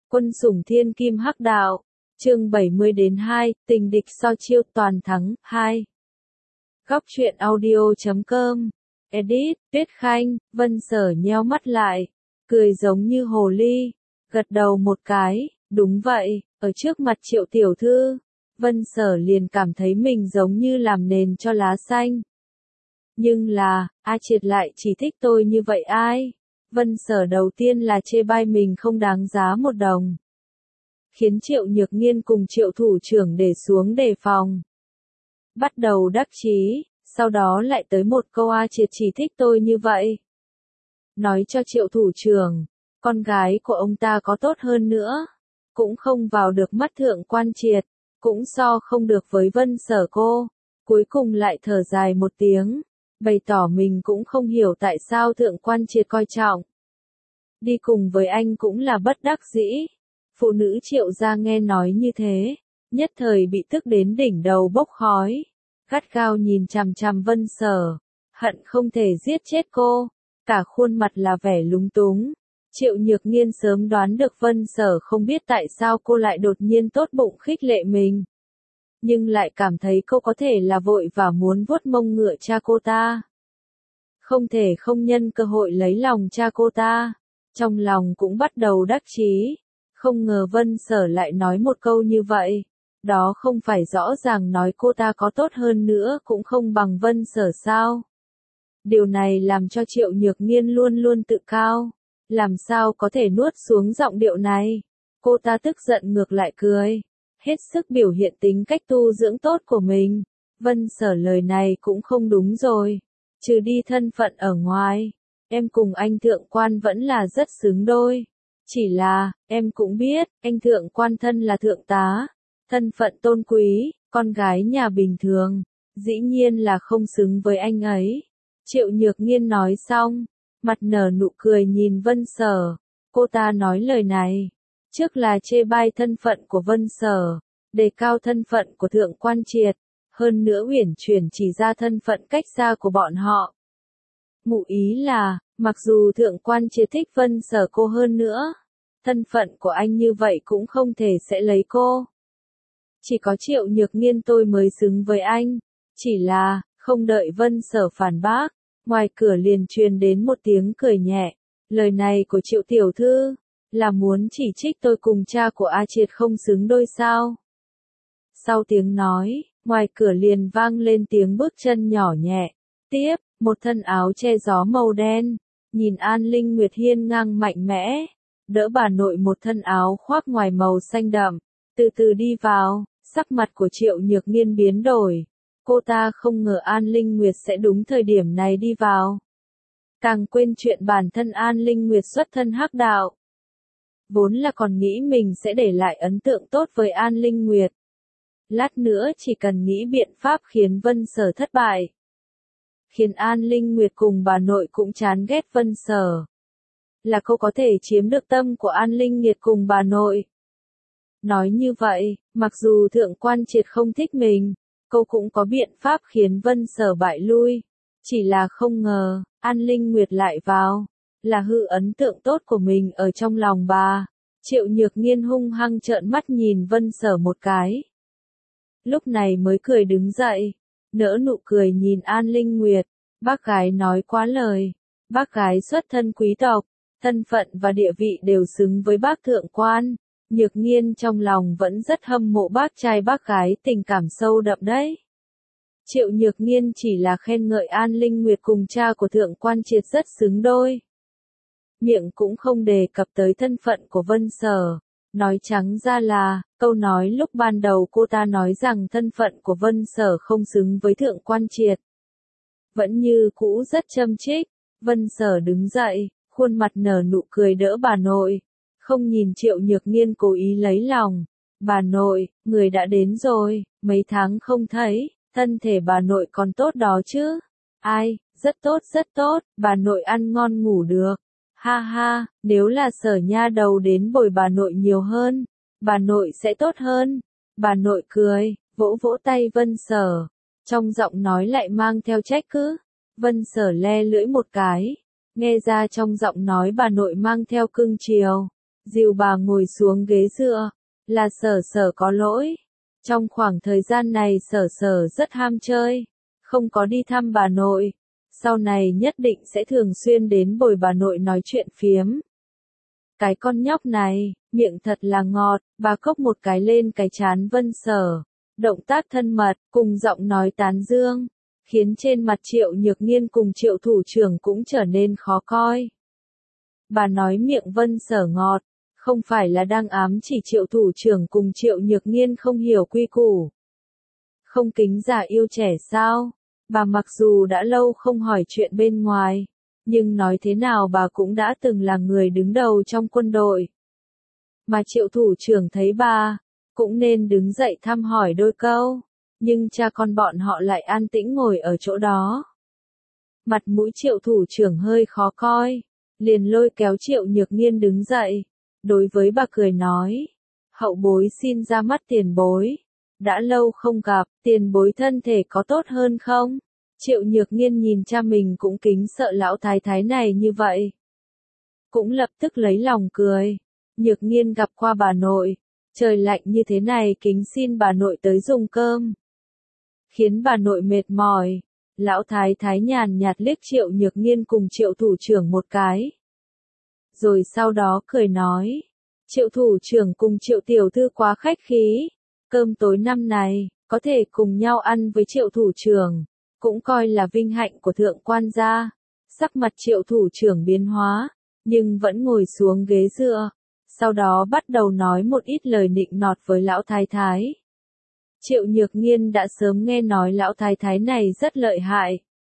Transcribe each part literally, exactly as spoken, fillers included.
Quân sủng thiên kim hắc đạo, chương bảy mươi đến hai, tình địch so chiêu toàn thắng, hai. Góc truyện audio chấm com, edit, Tuyết Khanh, Vân Sở nheo mắt lại, cười giống như hồ ly, gật đầu một cái, đúng vậy, ở trước mặt Triệu tiểu thư, Vân Sở liền cảm thấy mình giống như làm nền cho lá xanh. Nhưng là, A Triệt lại chỉ thích tôi như vậy ai? Vân Sở đầu tiên là chê bai mình không đáng giá một đồng. Khiến Triệu Nhược Nghiên cùng Triệu thủ trưởng để xuống đề phòng. Bắt đầu đắc chí, sau đó lại tới một câu A Triệt chỉ thích tôi như vậy. Nói cho Triệu thủ trưởng, con gái của ông ta có tốt hơn nữa. Cũng không vào được mắt Thượng Quan Triệt, cũng so không được với Vân Sở cô. Cuối cùng lại thở dài một tiếng. Bày tỏ mình cũng không hiểu tại sao Thượng Quan Triệt coi trọng. Đi cùng với anh cũng là bất đắc dĩ. Phụ nữ Triệu gia nghe nói như thế, nhất thời bị tức đến đỉnh đầu bốc khói. Gắt gao nhìn chằm chằm Vân Sở, hận không thể giết chết cô, cả khuôn mặt là vẻ lúng túng. Triệu Nhược Nghiên sớm đoán được Vân Sở không biết tại sao cô lại đột nhiên tốt bụng khích lệ mình. Nhưng lại cảm thấy cô có thể là vội và muốn vuốt mông ngựa cha cô ta. Không thể không nhân cơ hội lấy lòng cha cô ta. Trong lòng cũng bắt đầu đắc chí. Không ngờ Vân Sở lại nói một câu như vậy. Đó không phải rõ ràng nói cô ta có tốt hơn nữa cũng không bằng Vân Sở sao. Điều này làm cho Triệu Nhược Nghiên luôn luôn tự cao. Làm sao có thể nuốt xuống giọng điệu này. Cô ta tức giận ngược lại cười. Hết sức biểu hiện tính cách tu dưỡng tốt của mình. Vân Sở lời này cũng không đúng rồi. Trừ đi thân phận ở ngoài, em cùng anh Thượng Quan vẫn là rất xứng đôi. Chỉ là, em cũng biết, anh Thượng Quan thân là thượng tá, thân phận tôn quý, con gái nhà bình thường, dĩ nhiên là không xứng với anh ấy. Triệu Nhược Nghiên nói xong, mặt nở nụ cười nhìn Vân Sở. Cô ta nói lời này, trước là chê bai thân phận của Vân Sở, đề cao thân phận của Thượng Quan Triệt. Hơn nữa uyển chuyển chỉ ra thân phận cách xa của bọn họ. Ngụ ý là, mặc dù Thượng Quan Triệt thích Vân Sở cô hơn nữa, thân phận của anh như vậy cũng không thể sẽ lấy cô. Chỉ có Triệu Nhược Nghiên tôi mới xứng với anh. Chỉ là, không đợi Vân Sở phản bác, ngoài cửa liền truyền đến một tiếng cười nhẹ. Lời này của Triệu tiểu thư, là muốn chỉ trích tôi cùng cha của A Triệt không xứng đôi sao. Sau tiếng nói, ngoài cửa liền vang lên tiếng bước chân nhỏ nhẹ. Tiếp, một thân áo che gió màu đen, nhìn An Linh Nguyệt hiên ngang mạnh mẽ, đỡ bà nội một thân áo khoác ngoài màu xanh đậm, từ từ đi vào, sắc mặt của Triệu Nhược Nghiên biến đổi. Cô ta không ngờ An Linh Nguyệt sẽ đúng thời điểm này đi vào. Càng quên chuyện bản thân An Linh Nguyệt xuất thân hắc đạo. Vốn là còn nghĩ mình sẽ để lại ấn tượng tốt với An Linh Nguyệt. Lát nữa chỉ cần nghĩ biện pháp khiến Vân Sở thất bại. Khiến An Linh Nguyệt cùng bà nội cũng chán ghét Vân Sở. Là cô có thể chiếm được tâm của An Linh Nguyệt cùng bà nội. Nói như vậy, mặc dù Thượng Quan Triệt không thích mình, cô cũng có biện pháp khiến Vân Sở bại lui. Chỉ là không ngờ, An Linh Nguyệt lại vào. Là hư ấn tượng tốt của mình ở trong lòng bà. Triệu Nhược Nghiên hung hăng trợn mắt nhìn Vân Sở một cái. Lúc này mới cười đứng dậy, nở nụ cười nhìn An Linh Nguyệt. Bác gái nói quá lời. Bác gái xuất thân quý tộc, thân phận và địa vị đều xứng với bác Thượng Quan. Nhược Nghiên trong lòng vẫn rất hâm mộ bác trai bác gái, tình cảm sâu đậm đấy. Triệu Nhược Nghiên chỉ là khen ngợi An Linh Nguyệt cùng cha của Thượng Quan Triệt rất xứng đôi. Miệng cũng không đề cập tới thân phận của Vân Sở. Nói trắng ra là, câu nói lúc ban đầu cô ta nói rằng thân phận của Vân Sở không xứng với Thượng Quan Triệt. Vẫn như cũ rất châm chích. Vân Sở đứng dậy, khuôn mặt nở nụ cười đỡ bà nội. Không nhìn Triệu Nhược Nghiên cố ý lấy lòng. Bà nội, người đã đến rồi, mấy tháng không thấy, thân thể bà nội còn tốt đó chứ. Ai, rất tốt rất tốt, bà nội ăn ngon ngủ được. Ha ha, nếu là Sở nha đầu đến bồi bà nội nhiều hơn, bà nội sẽ tốt hơn. Bà nội cười, vỗ vỗ tay Vân Sở. Trong giọng nói lại mang theo trách cứ. Vân Sở le lưỡi một cái. Nghe ra trong giọng nói bà nội mang theo cưng chiều. dìu bà ngồi xuống ghế dựa, là Sở Sở có lỗi. Trong khoảng thời gian này Sở Sở rất ham chơi, không có đi thăm bà nội. Sau này nhất định sẽ thường xuyên đến bồi bà nội nói chuyện phiếm. Cái con nhóc này, miệng thật là ngọt, bà cốc một cái lên cái trán Vân Sở. Động tác thân mật, cùng giọng nói tán dương, khiến trên mặt Triệu Nhược Nghiên cùng Triệu thủ trưởng cũng trở nên khó coi. Bà nói miệng Vân Sở ngọt, không phải là đang ám chỉ Triệu thủ trưởng cùng Triệu Nhược Nghiên không hiểu quy củ. Không kính già yêu trẻ sao? Bà mặc dù đã lâu không hỏi chuyện bên ngoài, nhưng nói thế nào bà cũng đã từng là người đứng đầu trong quân đội. Mà Triệu thủ trưởng thấy bà, cũng nên đứng dậy thăm hỏi đôi câu, nhưng cha con bọn họ lại an tĩnh ngồi ở chỗ đó. Mặt mũi Triệu thủ trưởng hơi khó coi, liền lôi kéo Triệu Nhược Nghiên đứng dậy, đối với bà cười nói, hậu bối xin ra mắt tiền bối, đã lâu không gặp, tiền bối thân thể có tốt hơn không? Triệu Nhược Nghiên nhìn cha mình cũng kính sợ lão thái thái này như vậy. Cũng lập tức lấy lòng cười, Nhược Nghiên gặp qua bà nội, trời lạnh như thế này kính xin bà nội tới dùng cơm. Khiến bà nội mệt mỏi, lão thái thái nhàn nhạt liếc Triệu Nhược Nghiên cùng Triệu thủ trưởng một cái. Rồi sau đó cười nói, Triệu thủ trưởng cùng Triệu tiểu thư quá khách khí, cơm tối năm này, có thể cùng nhau ăn với Triệu thủ trưởng, cũng coi là vinh hạnh của thượng quan gia. Sắc mặt Triệu thủ trưởng biến hóa, nhưng vẫn ngồi xuống ghế dựa, sau đó bắt đầu nói một ít lời nịnh nọt với lão thái thái. Triệu Nhược Nghiên đã sớm nghe nói lão thái thái này rất lợi hại.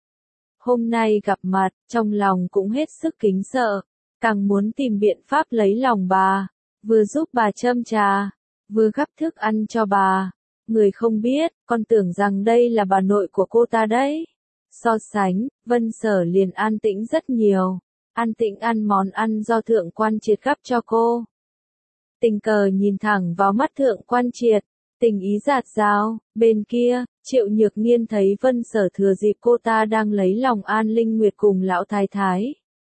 Hôm nay gặp mặt, trong lòng cũng hết sức kính sợ, càng muốn tìm biện pháp lấy lòng bà, vừa giúp bà châm trà, vừa gắp thức ăn cho bà. Người không biết, con tưởng rằng đây là bà nội của cô ta đấy. So sánh, Vân Sở liền an tĩnh rất nhiều, an tĩnh ăn món ăn do thượng quan triệt gắp cho cô. Tình cờ nhìn thẳng vào mắt thượng quan triệt, tình ý dạt dào. Bên kia, Triệu Nhược Nghiên thấy Vân Sở thừa dịp cô ta đang lấy lòng An Linh Nguyệt cùng lão thái thái,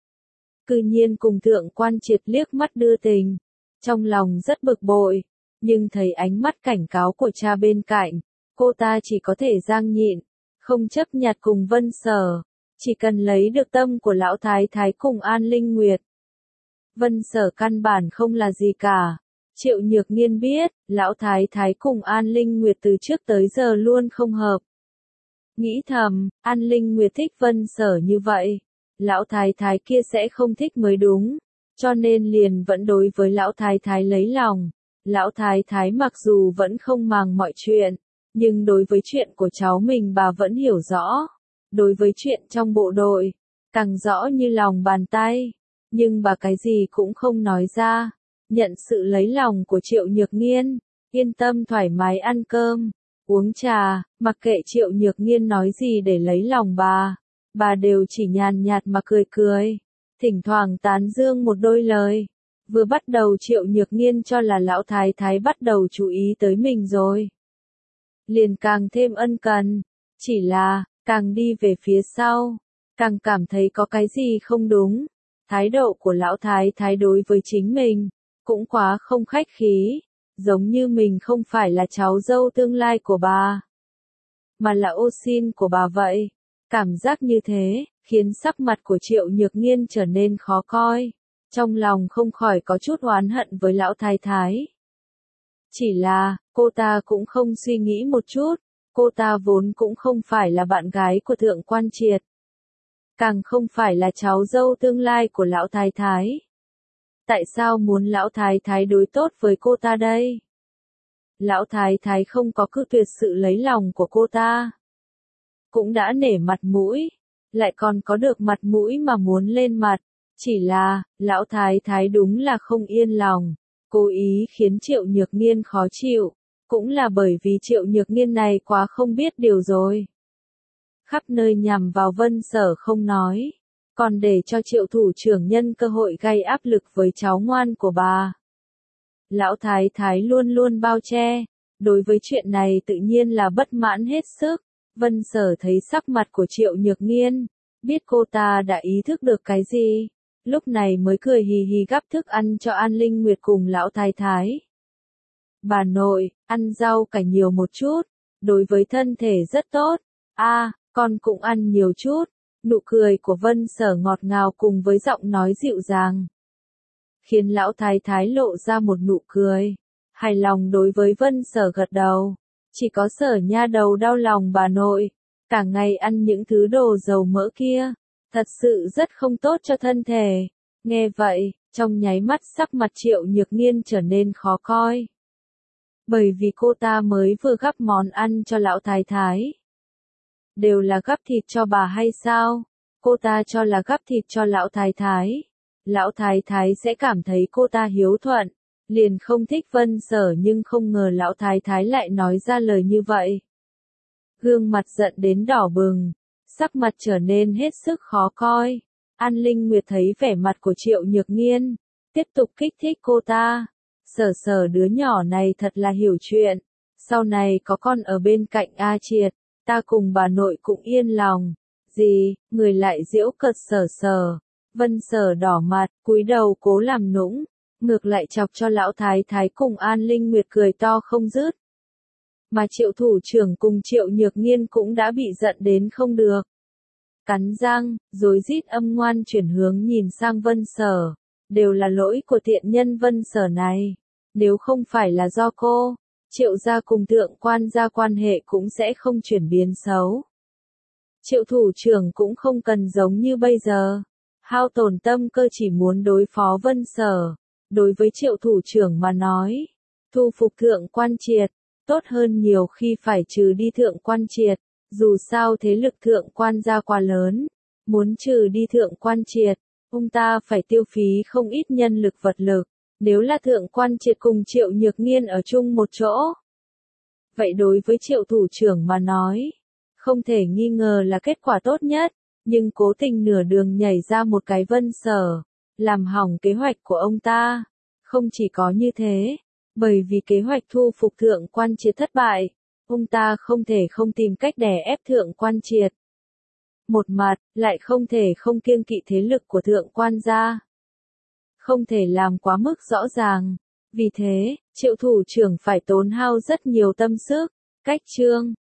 cư nhiên cùng thượng quan triệt liếc mắt đưa tình, trong lòng rất bực bội, nhưng thấy ánh mắt cảnh cáo của cha bên cạnh, cô ta chỉ có thể giang nhịn, không chấp nhặt cùng Vân Sở, chỉ cần lấy được tâm của lão thái thái cùng An Linh Nguyệt. Vân Sở căn bản không là gì cả. Triệu Nhược Nghiên biết, lão thái thái cùng An Linh Nguyệt từ trước tới giờ luôn không hợp. Nghĩ thầm, An Linh Nguyệt thích Vân Sở như vậy, lão thái thái kia sẽ không thích mới đúng, cho nên liền vẫn đối với lão thái thái lấy lòng. Lão thái thái mặc dù vẫn không màng mọi chuyện, nhưng đối với chuyện của cháu mình bà vẫn hiểu rõ. Đối với chuyện trong bộ đội, càng rõ như lòng bàn tay, nhưng bà cái gì cũng không nói ra. Nhận sự lấy lòng của Triệu Nhược Nghiên, yên tâm thoải mái ăn cơm, uống trà, mặc kệ Triệu Nhược Nghiên nói gì để lấy lòng bà, bà đều chỉ nhàn nhạt mà cười cười, thỉnh thoảng tán dương một đôi lời. Vừa bắt đầu Triệu Nhược Nghiên cho là lão thái thái bắt đầu chú ý tới mình rồi, liền càng thêm ân cần, chỉ là, càng đi về phía sau, càng cảm thấy có cái gì không đúng. Thái độ của lão thái thái đối với chính mình cũng quá không khách khí, giống như mình không phải là cháu dâu tương lai của bà, mà là ô sin của bà vậy. Cảm giác như thế, khiến sắc mặt của Triệu Nhược Nghiên trở nên khó coi, trong lòng không khỏi có chút oán hận với lão thái thái. Chỉ là, cô ta cũng không suy nghĩ một chút, cô ta vốn cũng không phải là bạn gái của thượng quan triệt, càng không phải là cháu dâu tương lai của lão thái thái. Tại sao muốn lão thái thái đối tốt với cô ta đây? Lão thái thái không có cự tuyệt sự lấy lòng của cô ta, cũng đã nể mặt mũi, lại còn có được mặt mũi mà muốn lên mặt. Chỉ là, lão thái thái đúng là không yên lòng, cố ý khiến Triệu Nhược Nghiên khó chịu, cũng là bởi vì Triệu Nhược Nghiên này quá không biết điều rồi. Khắp nơi nhằm vào Vân Sở không nói, còn để cho Triệu thủ trưởng nhân cơ hội gây áp lực với cháu ngoan của bà. Lão thái thái luôn luôn bao che, đối với chuyện này tự nhiên là bất mãn hết sức. Vân Sở thấy sắc mặt của Triệu Nhược Nghiên, biết cô ta đã ý thức được cái gì, lúc này mới cười hì hì gắp thức ăn cho An Linh Nguyệt cùng lão thái thái. Bà nội, ăn rau cải nhiều một chút, đối với thân thể rất tốt. A, à, con cũng ăn nhiều chút. Nụ cười của Vân Sở ngọt ngào cùng với giọng nói dịu dàng, khiến lão thái thái lộ ra một nụ cười hài lòng đối với Vân Sở gật đầu. Chỉ có Sở nha đầu đau lòng bà nội, cả ngày ăn những thứ đồ dầu mỡ kia, thật sự rất không tốt cho thân thể. Nghe vậy, trong nháy mắt sắc mặt Triệu Nhược Nghiên trở nên khó coi. Bởi vì cô ta mới vừa gắp món ăn cho lão thái thái. Đều là gắp thịt cho bà hay sao? Cô ta cho là gắp thịt cho lão thái thái. Lão thái thái sẽ cảm thấy cô ta hiếu thuận, liền không thích Vân Sở, nhưng không ngờ lão thái thái lại nói ra lời như vậy. Gương mặt giận đến đỏ bừng, sắc mặt trở nên hết sức khó coi. An Linh Nguyệt thấy vẻ mặt của Triệu Nhược Nghiên, tiếp tục kích thích cô ta. Sở Sở đứa nhỏ này thật là hiểu chuyện, sau này có con ở bên cạnh A Triệt, ta cùng bà nội cũng yên lòng. Gì, người lại giễu cợt Sở Sở. Vân Sở đỏ mặt, cúi đầu cố làm nũng, ngược lại chọc cho lão thái thái cùng An Linh Nguyệt cười to không dứt. Mà Triệu thủ trưởng cùng Triệu Nhược Nghiên cũng đã bị giận đến không được. Cắn răng, rối rít âm ngoan chuyển hướng nhìn sang Vân Sở. Đều là lỗi của tiện nhân Vân Sở này. Nếu không phải là do cô, Triệu gia cùng Thượng quan gia quan hệ cũng sẽ không chuyển biến xấu. Triệu thủ trưởng cũng không cần giống như bây giờ, hao tổn tâm cơ chỉ muốn đối phó Vân Sở. Đối với Triệu thủ trưởng mà nói, thu phục Thượng quan Triệt, tốt hơn nhiều khi phải trừ đi Thượng quan Triệt. Dù sao thế lực Thượng quan gia quá lớn, muốn trừ đi Thượng quan Triệt, ông ta phải tiêu phí không ít nhân lực vật lực. Nếu là Thượng quan Triệt cùng Triệu Nhược Nghiên ở chung một chỗ, vậy đối với Triệu thủ trưởng mà nói, không thể nghi ngờ là kết quả tốt nhất. Nhưng cố tình nửa đường nhảy ra một cái Vân Sở, làm hỏng kế hoạch của ông ta. Không chỉ có như thế, bởi vì kế hoạch thu phục Thượng quan Triệt thất bại, ông ta không thể không tìm cách đè ép Thượng quan Triệt. Một mặt, lại không thể không kiêng kỵ thế lực của Thượng quan gia. Không thể làm quá mức rõ ràng. Vì thế, Triệu thủ trưởng phải tốn hao rất nhiều tâm sức. Cách chương